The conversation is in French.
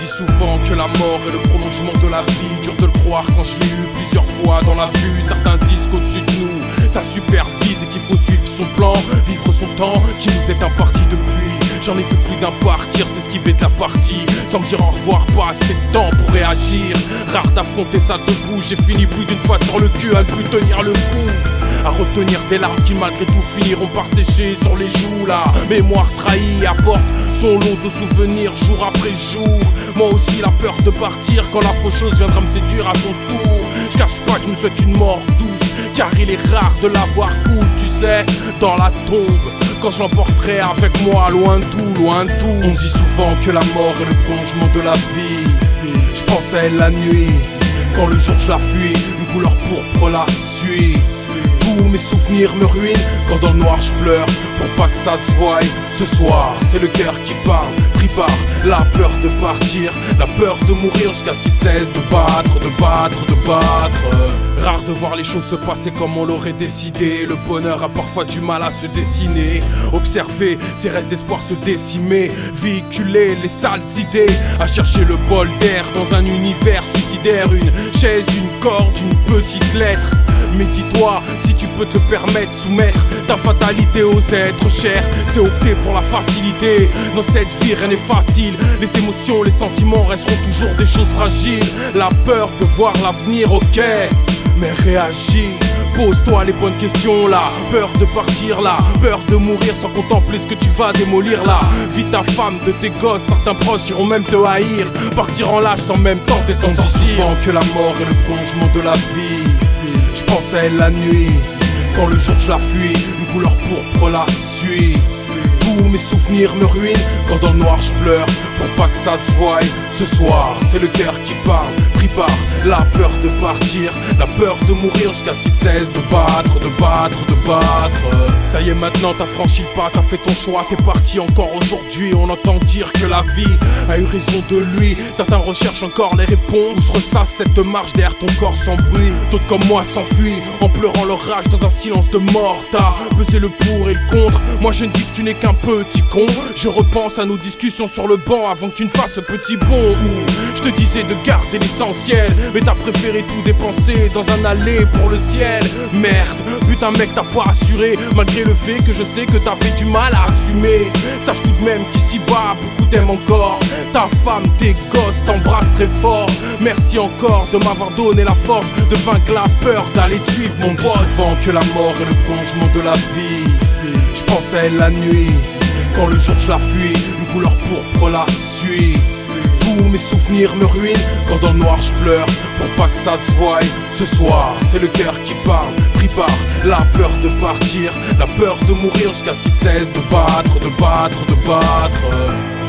souvent que la mort est le prolongement de la vie. Dur de le croire quand je l'ai eu plusieurs fois dans la vue. Certains disent qu'au-dessus de nous, ça supervise et qu'il faut suivre son plan, vivre son temps qui nous est imparti depuis. J'en ai vu plus d'un partir, c'est ce qui fait de la partie. Sans me dire au revoir, pas assez de temps pour réagir. Rare d'affronter ça debout, j'ai fini plus d'une fois sur le cul à ne plus tenir le coup. À retenir des larmes qui malgré tout finiront par sécher sur les joues. La mémoire trahie apporte son lot de souvenirs jour après jour. Moi aussi la peur de partir quand la faucheuse viendra me séduire à son tour. Je cache pas que je me souhaite une mort douce, car il est rare de la voir cool, tu sais, dans la tombe. Quand je l'emporterai avec moi, loin de tout, loin de tout. On dit souvent que la mort est le prolongement de la vie. Je pense à elle la nuit, quand le jour je la fuis, une couleur pourpre la suit. Tous mes souvenirs me ruinent, quand dans le noir je pleure, pour pas que ça se voie. Ce soir, c'est le cœur qui parle, pris par la peur de partir, la peur de mourir jusqu'à ce qu'il cesse de battre, de battre, de battre. Rare de voir les choses se passer comme on l'aurait décidé. Le bonheur a parfois du mal à se dessiner. Observer ses restes d'espoir se décimer, véhiculer les sales idées, à chercher le bol d'air dans un univers suicidaire. Une chaise, une corde, une petite lettre. Mais dis-toi, si tu peux te le permettre, soumettre ta fatalité aux êtres chers, c'est opter pour la facilité. Dans cette vie rien n'est facile, les émotions, les sentiments resteront toujours des choses fragiles. La peur de voir l'avenir, ok, mais réagis. Pose-toi les bonnes questions là, peur de partir là, peur de mourir sans contempler ce que tu vas démolir là. Vie ta femme, de tes gosses, certains proches iront même te haïr. Partir en lâche sans même tenter de s'en sortir. On dit souvent que la mort est le prolongement de la vie. Je pense à elle la nuit, quand le jour je la fuis, une couleur pourpre la suit. Tous mes souvenirs me ruinent, quand dans le noir je pleure, pour pas que ça se voie. Ce soir, c'est le cœur qui parle, pris par la peur de partir, la peur de mourir jusqu'à ce qu'il cesse de battre, de battre, de battre. Ça y est maintenant t'as franchi le pas, t'as fait ton choix, t'es parti. Encore aujourd'hui on entend dire que la vie a eu raison de lui. Certains recherchent encore les réponses, où se ressasse cette marche derrière ton corps sans bruit. D'autres comme moi s'enfuient, en pleurant leur rage dans un silence de mort. T'as pesé le pour et le contre, moi je ne dis que tu n'es qu'un petit con. Je repense à nos discussions sur le banc avant que tu ne fasses ce petit bond. Où je te disais de garder l'essentiel, mais t'as préféré tout dépenser dans un aller pour le ciel. Merde, putain mec t'as pas assuré, malgré le fait que je sais que t'avais du mal à assumer. Sache tout de même qu'ici-bas beaucoup t'aiment encore. Ta femme, tes gosses t'embrassent très fort. Merci encore de m'avoir donné la force de vaincre la peur d'aller te suivre mon pote. Souvent que la mort est le prolongement de la vie. Je pense à elle la nuit, quand le jour je la fuis, une couleur pourpre la suit. Tous mes souvenirs me ruinent, quand dans le noir je pleure, pour pas que ça se voie. Ce soir, c'est le cœur qui parle, pris par la peur de partir, la peur de mourir jusqu'à ce qu'il cesse de battre, de battre, de battre.